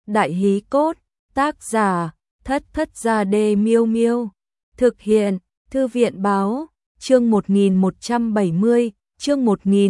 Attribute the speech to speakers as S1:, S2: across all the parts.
S1: Đại hí cốt, tác giả, Thất Thất Gia Đê Miêu Miêu. Thực hiện, Thư viện báo, chương 1170, chương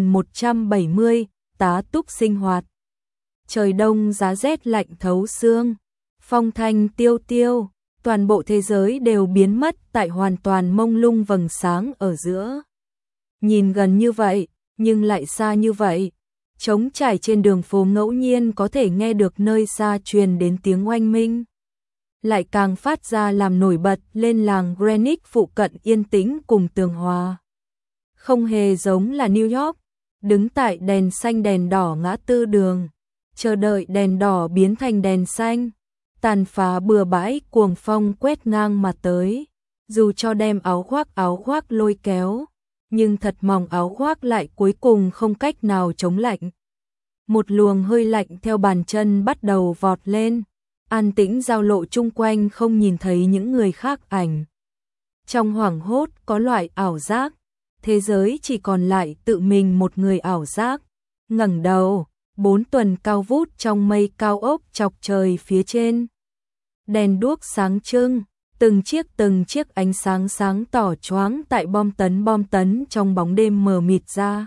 S1: 1170, tá túc sinh hoạt. Trời đông giá rét lạnh thấu xương, phong thanh tiêu tiêu, toàn bộ thế giới đều biến mất tại hoàn toàn mông lung vầng sáng ở giữa. Nhìn gần như vậy, nhưng lại xa như vậy. Trống trải trên đường phố ngẫu nhiên có thể nghe được nơi xa truyền đến tiếng oanh minh. Lại càng phát ra làm nổi bật lên làng Greenwich phụ cận yên tĩnh cùng tường hòa. Không hề giống là New York, đứng tại đèn xanh đèn đỏ ngã tư đường, chờ đợi đèn đỏ biến thành đèn xanh, tàn phá bừa bãi cuồng phong quét ngang mà tới, dù cho đem áo khoác lôi kéo, nhưng thật mỏng áo khoác lại cuối cùng không cách nào chống lạnh. Một luồng hơi lạnh theo bàn chân bắt đầu vọt lên, an tĩnh giao lộ chung quanh không nhìn thấy những người khác ảnh. Trong hoảng hốt có loại ảo giác, thế giới chỉ còn lại tự mình một người ảo giác. Ngẩng đầu, 4 tuần cao vút trong mây cao ốc chọc trời phía trên. Đèn đuốc sáng trưng, từng chiếc ánh sáng sáng tỏ choáng tại bom tấn trong bóng đêm mờ mịt ra.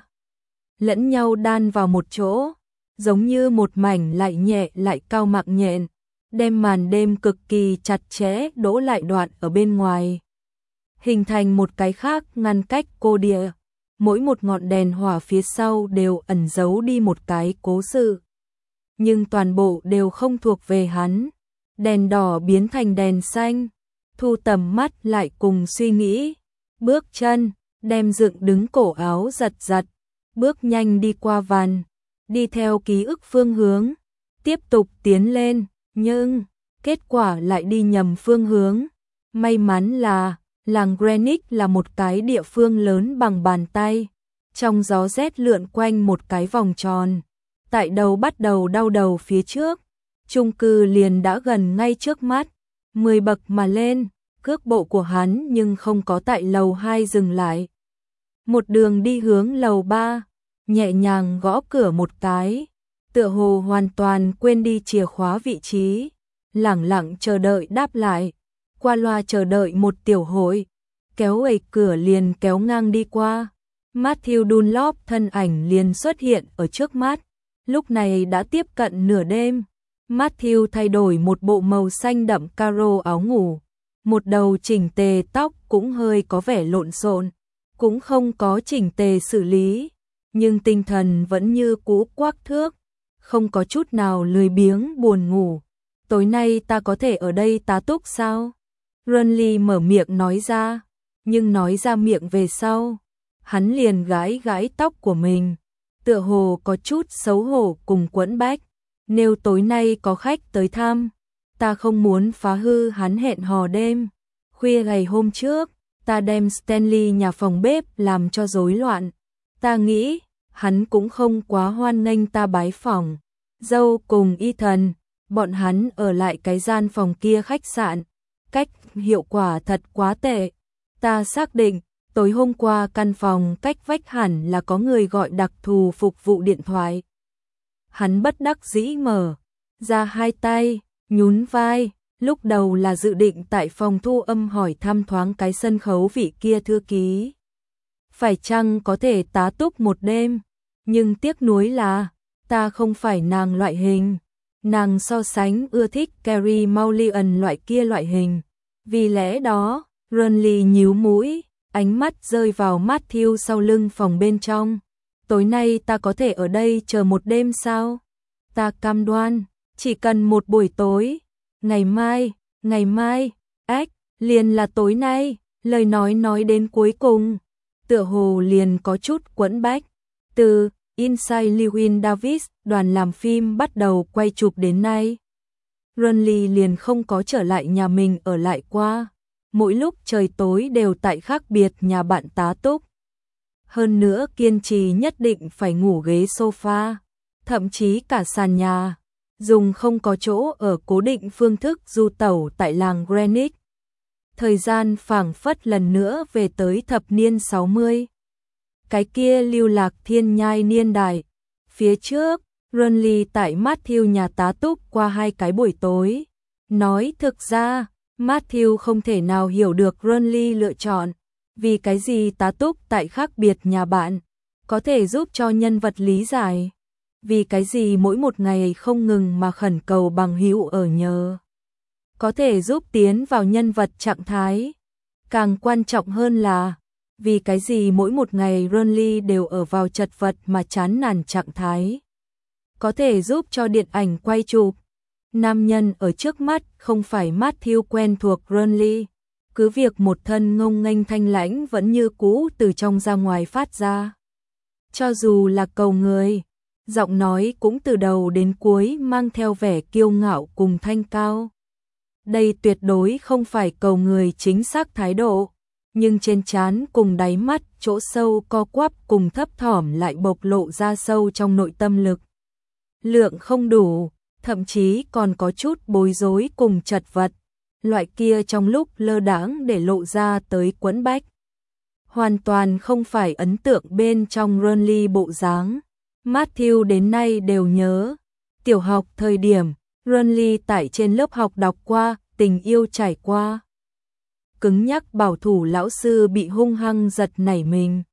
S1: Lẫn nhau đan vào một chỗ, giống như một mảnh lại nhẹ lại cao mạng nhện, đem màn đêm cực kỳ chặt chẽ đỗ lại đoạn ở bên ngoài. Hình thành một cái khác ngăn cách cô địa, mỗi một ngọn đèn hỏa phía sau đều ẩn giấu đi một cái cố sự. Nhưng toàn bộ đều không thuộc về hắn. Đèn đỏ biến thành đèn xanh, thu tầm mắt lại cùng suy nghĩ, bước chân, đem dựng đứng cổ áo giật, bước nhanh đi qua vàn, đi theo ký ức phương hướng, tiếp tục tiến lên, nhưng kết quả lại đi nhầm phương hướng. May mắn là làng Greenwich là một cái địa phương lớn bằng bàn tay, trong gió rét lượn quanh một cái vòng tròn, tại đầu bắt đầu đau đầu phía trước, chung cư liền đã gần ngay trước mắt, 10 bậc mà lên, cước bộ của hắn nhưng không có tại lầu 2 dừng lại. Một đường đi hướng lầu 3, nhẹ nhàng gõ cửa một cái, tựa hồ hoàn toàn quên đi chìa khóa vị trí, lẳng lặng chờ đợi đáp lại, qua loa chờ đợi một tiểu hội, kéo ẩy cửa liền kéo ngang đi qua. Matthew Dunlop thân ảnh liền xuất hiện ở trước mắt, lúc này đã tiếp cận nửa đêm. Matthew thay đổi một bộ màu xanh đậm caro áo ngủ, một đầu chỉnh tề tóc cũng hơi có vẻ lộn xộn, cũng không có chỉnh tề xử lý, nhưng tinh thần vẫn như cũ quắc thước, không có chút nào lười biếng buồn ngủ. Tối nay ta có thể ở đây tá túc sao? Runley mở miệng nói ra, nhưng nói ra miệng về sau, hắn liền gãi tóc của mình, tựa hồ có chút xấu hổ cùng quẫn bách. Nếu tối nay có khách tới thăm, ta không muốn phá hư hắn hẹn hò đêm. Khuya ngày hôm trước, ta đem Stanley nhà phòng bếp làm cho rối loạn. Ta nghĩ, hắn cũng không quá hoan nghênh ta bái phỏng. Dâu cùng Ethan, bọn hắn ở lại cái gian phòng kia khách sạn. Cách hiệu quả thật quá tệ. Ta xác định, tối hôm qua căn phòng cách vách hẳn là có người gọi đặc thù phục vụ điện thoại. Hắn bất đắc dĩ mở ra hai tay, nhún vai, lúc đầu là dự định tại phòng thu âm hỏi thăm thoáng cái sân khấu vị kia thư ký. Phải chăng có thể tá túc một đêm, nhưng tiếc nuối là, ta không phải nàng loại hình. Nàng so sánh ưa thích Carey Mulligan loại hình. Vì lẽ đó, Runley nhíu mũi, ánh mắt rơi vào Matthew sau lưng phòng bên trong. Tối nay ta có thể ở đây chờ một đêm sao? Ta cam đoan, chỉ cần một buổi tối. Ngày mai, liền là tối nay. Lời nói đến cuối cùng, tựa hồ liền có chút quẫn bách. Từ Inside Llewyn Davis, đoàn làm phim bắt đầu quay chụp đến nay, Runley liền không có trở lại nhà mình ở lại qua. Mỗi lúc trời tối đều tại khác biệt nhà bạn tá túc. Hơn nữa kiên trì nhất định phải ngủ ghế sofa, thậm chí cả sàn nhà, dùng không có chỗ ở cố định phương thức du tẩu tại làng Greenwich. Thời gian phảng phất lần nữa về tới thập niên 60. Cái kia lưu lạc thiên nhai niên đại, phía trước, Renly tại Matthew nhà tá túc qua 2 cái buổi tối. Nói thực ra, Matthew không thể nào hiểu được Renly lựa chọn. Vì cái gì tá túc tại khác biệt nhà bạn, có thể giúp cho nhân vật lý giải. Vì cái gì mỗi một ngày không ngừng mà khẩn cầu bằng hữu ở nhờ. Có thể giúp tiến vào nhân vật trạng thái. Càng quan trọng hơn là, vì cái gì mỗi một ngày Renly đều ở vào chật vật mà chán nản trạng thái. Có thể giúp cho điện ảnh quay chụp. Nam nhân ở trước mắt không phải Matthew quen thuộc Renly. Cứ việc một thân ngông nghênh thanh lãnh vẫn như cũ từ trong ra ngoài phát ra. Cho dù là cầu người, giọng nói cũng từ đầu đến cuối mang theo vẻ kiêu ngạo cùng thanh cao. Đây tuyệt đối không phải cầu người chính xác thái độ, nhưng trên trán cùng đáy mắt chỗ sâu co quắp cùng thấp thỏm lại bộc lộ ra sâu trong nội tâm lực. Lượng không đủ, thậm chí còn có chút bối rối cùng chật vật, loại kia trong lúc lơ đãng để lộ ra tới quẫn bách. Hoàn toàn không phải ấn tượng bên trong Renly bộ dáng. Matthew đến nay đều nhớ, tiểu học thời điểm, Renly tại trên lớp học đọc qua, tình yêu trải qua. Cứng nhắc bảo thủ lão sư bị hung hăng giật nảy mình.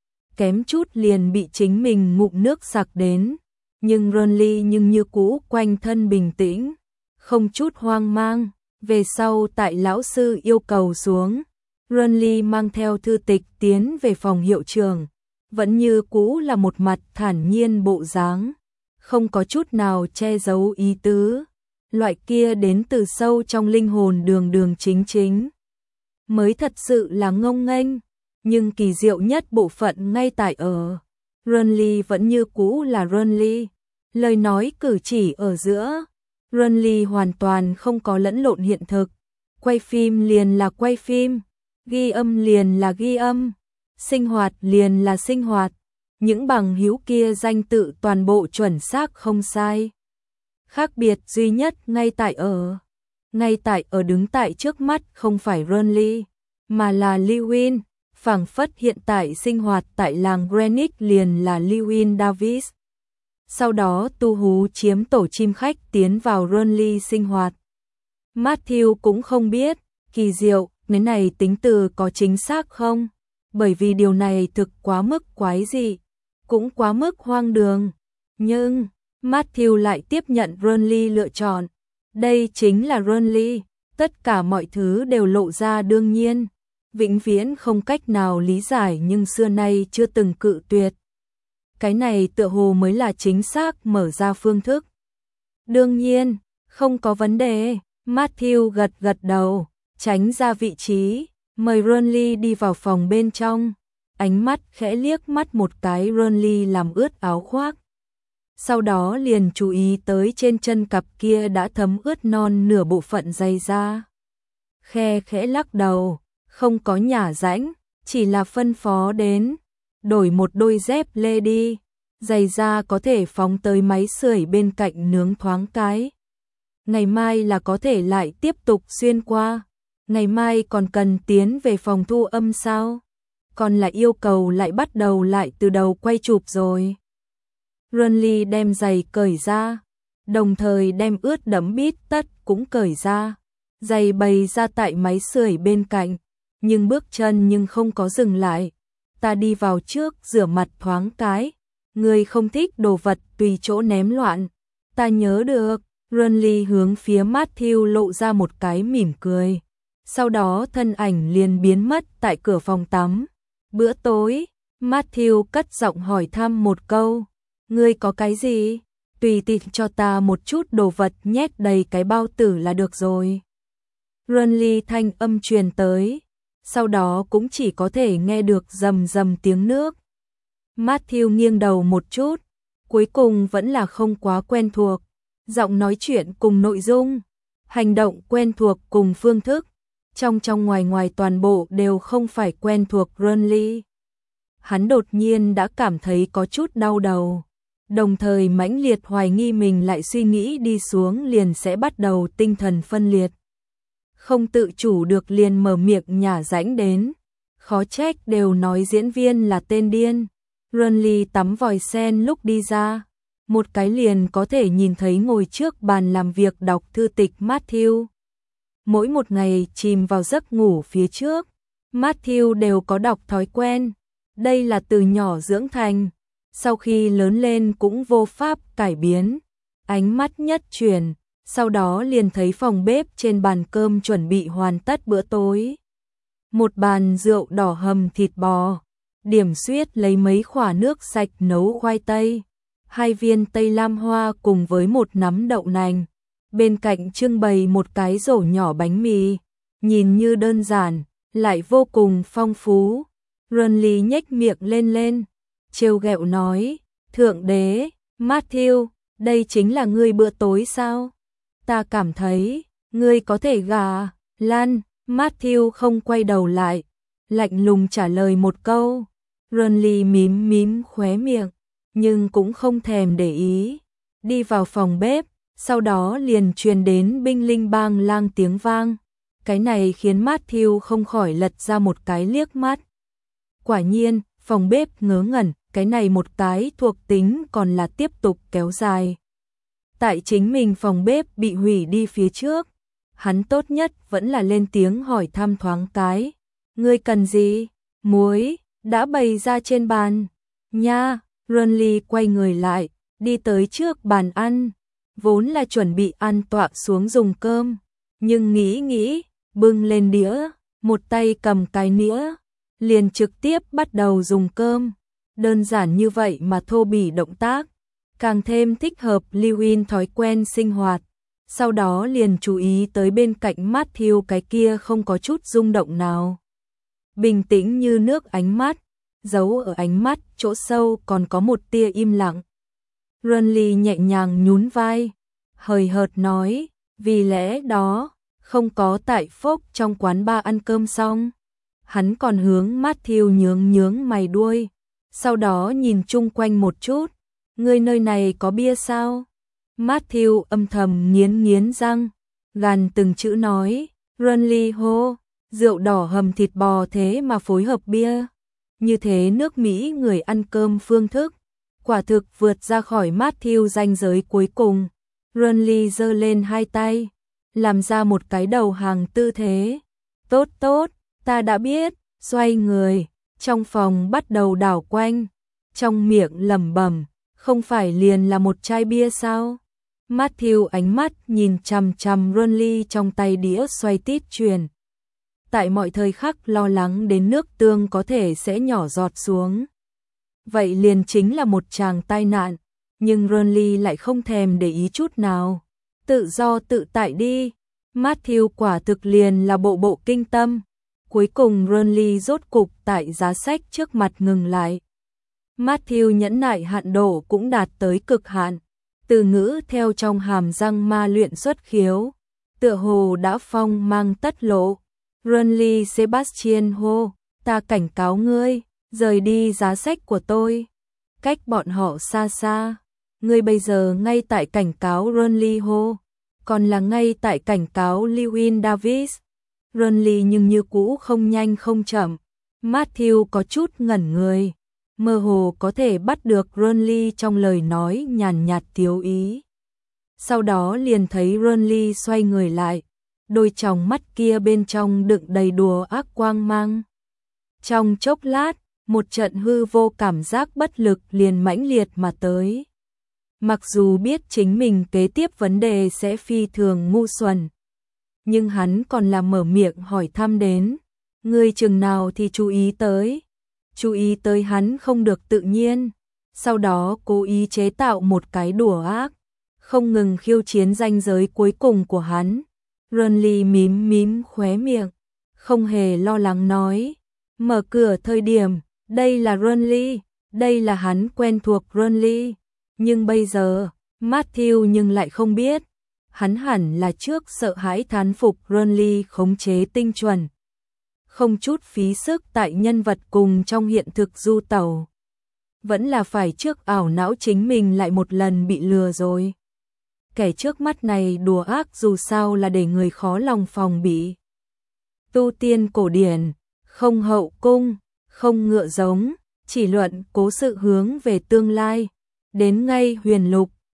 S1: Kém chút liền bị chính mình ngụm nước sặc đến. Nhưng Renly như cũ quanh thân bình tĩnh, không chút hoang mang. Về sau tại lão sư yêu cầu xuống, Renly mang theo thư tịch tiến về phòng hiệu trưởng, vẫn như cũ là một mặt thản nhiên bộ dáng, không có chút nào che giấu ý tứ, loại kia đến từ sâu trong linh hồn đường đường chính chính. Mới thật sự là ngông nghênh, nhưng kỳ diệu nhất bộ phận ngay tại ở. Renly vẫn như cũ là Renly, lời nói cử chỉ ở giữa. Renly hoàn toàn không có lẫn lộn hiện thực, quay phim liền là quay phim, ghi âm liền là ghi âm, sinh hoạt liền là sinh hoạt, những bằng hữu kia danh tự toàn bộ chuẩn xác không sai. Khác biệt duy nhất ngay tại ở đứng tại trước mắt không phải Renly, mà là Lewin, phảng phất hiện tại sinh hoạt tại làng Greenwich liền là Lewin Davis. Sau đó Tu Hú chiếm tổ chim khách tiến vào Renly sinh hoạt. Matthew cũng không biết, kỳ diệu, cái này tính từ có chính xác không? Bởi vì điều này thực quá mức quái dị, cũng quá mức hoang đường. Nhưng, Matthew lại tiếp nhận Renly lựa chọn. Đây chính là Renly, tất cả mọi thứ đều lộ ra đương nhiên. Vĩnh viễn không cách nào lý giải nhưng xưa nay chưa từng cự tuyệt. Cái này tựa hồ mới là chính xác mở ra phương thức. Đương nhiên, không có vấn đề. Matthew gật đầu, tránh ra vị trí, mời Renly đi vào phòng bên trong. Ánh mắt khẽ liếc mắt một cái Renly làm ướt áo khoác. Sau đó liền chú ý tới trên chân cặp kia đã thấm ướt non nửa bộ phận giày da. Khe khẽ lắc đầu, không có nhả rãnh, chỉ là phân phó đến. Đổi một đôi dép lê đi, giày da có thể phóng tới máy sưởi bên cạnh nướng thoáng cái. Ngày mai là có thể lại tiếp tục xuyên qua. Ngày mai còn cần tiến về phòng thu âm sao? Còn là yêu cầu lại bắt đầu lại từ đầu quay chụp rồi. Renly đem giày cởi ra, đồng thời đem ướt đẫm bít tất cũng cởi ra. Giày bày ra tại máy sưởi bên cạnh, nhưng bước chân không có dừng lại. Ta đi vào trước rửa mặt thoáng cái, người không thích đồ vật tùy chỗ ném loạn. Ta nhớ được. Renly hướng phía Matthew lộ ra một cái mỉm cười. Sau đó thân ảnh liền biến mất tại cửa phòng tắm. Bữa tối, Matthew cất giọng hỏi thăm một câu. Ngươi có cái gì? Tùy tiện cho ta một chút đồ vật nhét đầy cái bao tử là được rồi. Renly thanh âm truyền tới. Sau đó cũng chỉ có thể nghe được rầm rầm tiếng nước. Matthew nghiêng đầu một chút. Cuối cùng vẫn là không quá quen thuộc. Giọng nói chuyện cùng nội dung, hành động quen thuộc cùng phương thức, trong ngoài toàn bộ đều không phải quen thuộc Renly. Hắn đột nhiên đã cảm thấy có chút đau đầu, đồng thời mãnh liệt hoài nghi mình lại suy nghĩ đi xuống liền sẽ bắt đầu tinh thần phân liệt. Không tự chủ được liền mở miệng nhả rãnh đến, khó trách đều nói diễn viên là tên điên. Renly tắm vòi sen lúc đi ra. một cái liền có thể nhìn thấy ngồi trước bàn làm việc đọc thư tịch Matthew. Mỗi một ngày chìm vào giấc ngủ phía trước, Matthew đều có đọc thói quen. Đây là từ nhỏ dưỡng thành, sau khi lớn lên cũng vô pháp cải biến. Ánh mắt nhất chuyển, sau đó liền thấy phòng bếp trên bàn cơm chuẩn bị hoàn tất bữa tối. Một bàn rượu đỏ hầm thịt bò, Điểm Xuyết lấy mấy khỏa nước sạch nấu khoai tây, 2 viên tây lam hoa cùng với một nắm đậu nành. Bên cạnh trưng bày một cái rổ nhỏ bánh mì, nhìn như đơn giản, lại vô cùng phong phú. Renly nhếch miệng lên, trêu ghẹo nói, thượng đế, Matthew, đây chính là ngươi bữa tối sao? Ta cảm thấy, ngươi có thể gả Lan. Matthew không quay đầu lại, lạnh lùng trả lời một câu. Renly mím khóe miệng, nhưng cũng không thèm để ý. Đi vào phòng bếp, sau đó liền truyền đến binh linh bang lang tiếng vang. Cái này khiến Matthew không khỏi lật ra một cái liếc mắt. Quả nhiên, phòng bếp ngớ ngẩn, cái này một cái thuộc tính còn là tiếp tục kéo dài. Tại chính mình phòng bếp bị hủy đi phía trước, hắn tốt nhất vẫn là lên tiếng hỏi thăm thoáng cái. Ngươi cần gì? Muối, đã bày ra trên bàn. Nha, Renly quay người lại, đi tới trước bàn ăn. Vốn là chuẩn bị ăn tọa xuống dùng cơm, nhưng nghĩ, bưng lên đĩa, một tay cầm cái nĩa, liền trực tiếp bắt đầu dùng cơm. Đơn giản như vậy mà thô bỉ động tác, càng thêm thích hợp Lewin thói quen sinh hoạt. Sau đó liền chú ý tới bên cạnh Matthew cái kia không có chút rung động nào. Bình tĩnh như nước ánh mắt, giấu ở ánh mắt chỗ sâu còn có một tia im lặng. Renly nhẹ nhàng nhún vai, hời hợt nói, vì lẽ đó, không có tại Phúc trong quán bar ăn cơm xong. Hắn còn hướng Matthew nhướng mày đuôi, sau đó nhìn chung quanh một chút, người nơi này có bia sao? Matthew âm thầm nghiến răng, gằn từng chữ nói, Renly hô, rượu đỏ hầm thịt bò thế mà phối hợp bia. Như thế nước Mỹ người ăn cơm phương thức, quả thực vượt ra khỏi Matthew ranh giới cuối cùng. Renly giơ lên hai tay, làm ra một cái đầu hàng tư thế. Tốt, ta đã biết, xoay người, trong phòng bắt đầu đảo quanh, trong miệng lẩm bẩm, không phải liền là một chai bia sao? Matthew ánh mắt nhìn chằm Renly trong tay đĩa xoay tít chuyển. Tại mọi thời khắc lo lắng đến nước tương có thể sẽ nhỏ giọt xuống. Vậy liền chính là một tràng tai nạn, nhưng Renly lại không thèm để ý chút nào. Tự do tự tại đi. Matthew quả thực liền là bộ kinh tâm. Cuối cùng Renly rốt cục tại giá sách trước mặt ngừng lại. Matthew nhẫn nại hạn độ cũng đạt tới cực hạn. Từ ngữ theo trong hàm răng ma luyện xuất khiếu, tựa hồ đã phong mang tất lộ. Renly Sebastian hô, ta cảnh cáo ngươi, rời đi giá sách của tôi. Cách bọn họ xa xa. Ngươi bây giờ ngay tại cảnh cáo Renly hô, còn là ngay tại cảnh cáo Lewin Davis. Renly nhưng như cũ không nhanh không chậm. Matthew có chút ngẩn người, mơ hồ có thể bắt được Renly trong lời nói nhàn nhạt thiếu ý. Sau đó liền thấy Renly xoay người lại, đôi tròng mắt kia bên trong đựng đầy đùa ác quang mang. Trong chốc lát, một trận hư vô cảm giác bất lực liền mãnh liệt mà tới. Mặc dù biết chính mình kế tiếp vấn đề sẽ phi thường ngu xuẩn, nhưng hắn còn là mở miệng hỏi thăm đến. Ngươi chừng nào thì chú ý tới hắn không được tự nhiên, sau đó cố ý chế tạo một cái đùa ác, không ngừng khiêu chiến ranh giới cuối cùng của hắn. Renly mím khóe miệng, không hề lo lắng nói, mở cửa thời điểm, đây là Renly, đây là hắn quen thuộc Renly, nhưng bây giờ, Matthew nhưng lại không biết, hắn hẳn là trước sợ hãi thán phục Renly khống chế tinh chuẩn, không chút phí sức tại nhân vật cùng trong hiện thực du tẩu. Vẫn là phải trước ảo não chính mình lại một lần bị lừa rồi. Kẻ trước mắt này đùa ác dù sao là để người khó lòng phòng bị. Tu tiên cổ điển, không hậu cung, không ngựa giống, chỉ luận cố sự hướng về tương lai. đến ngay Huyền Lục.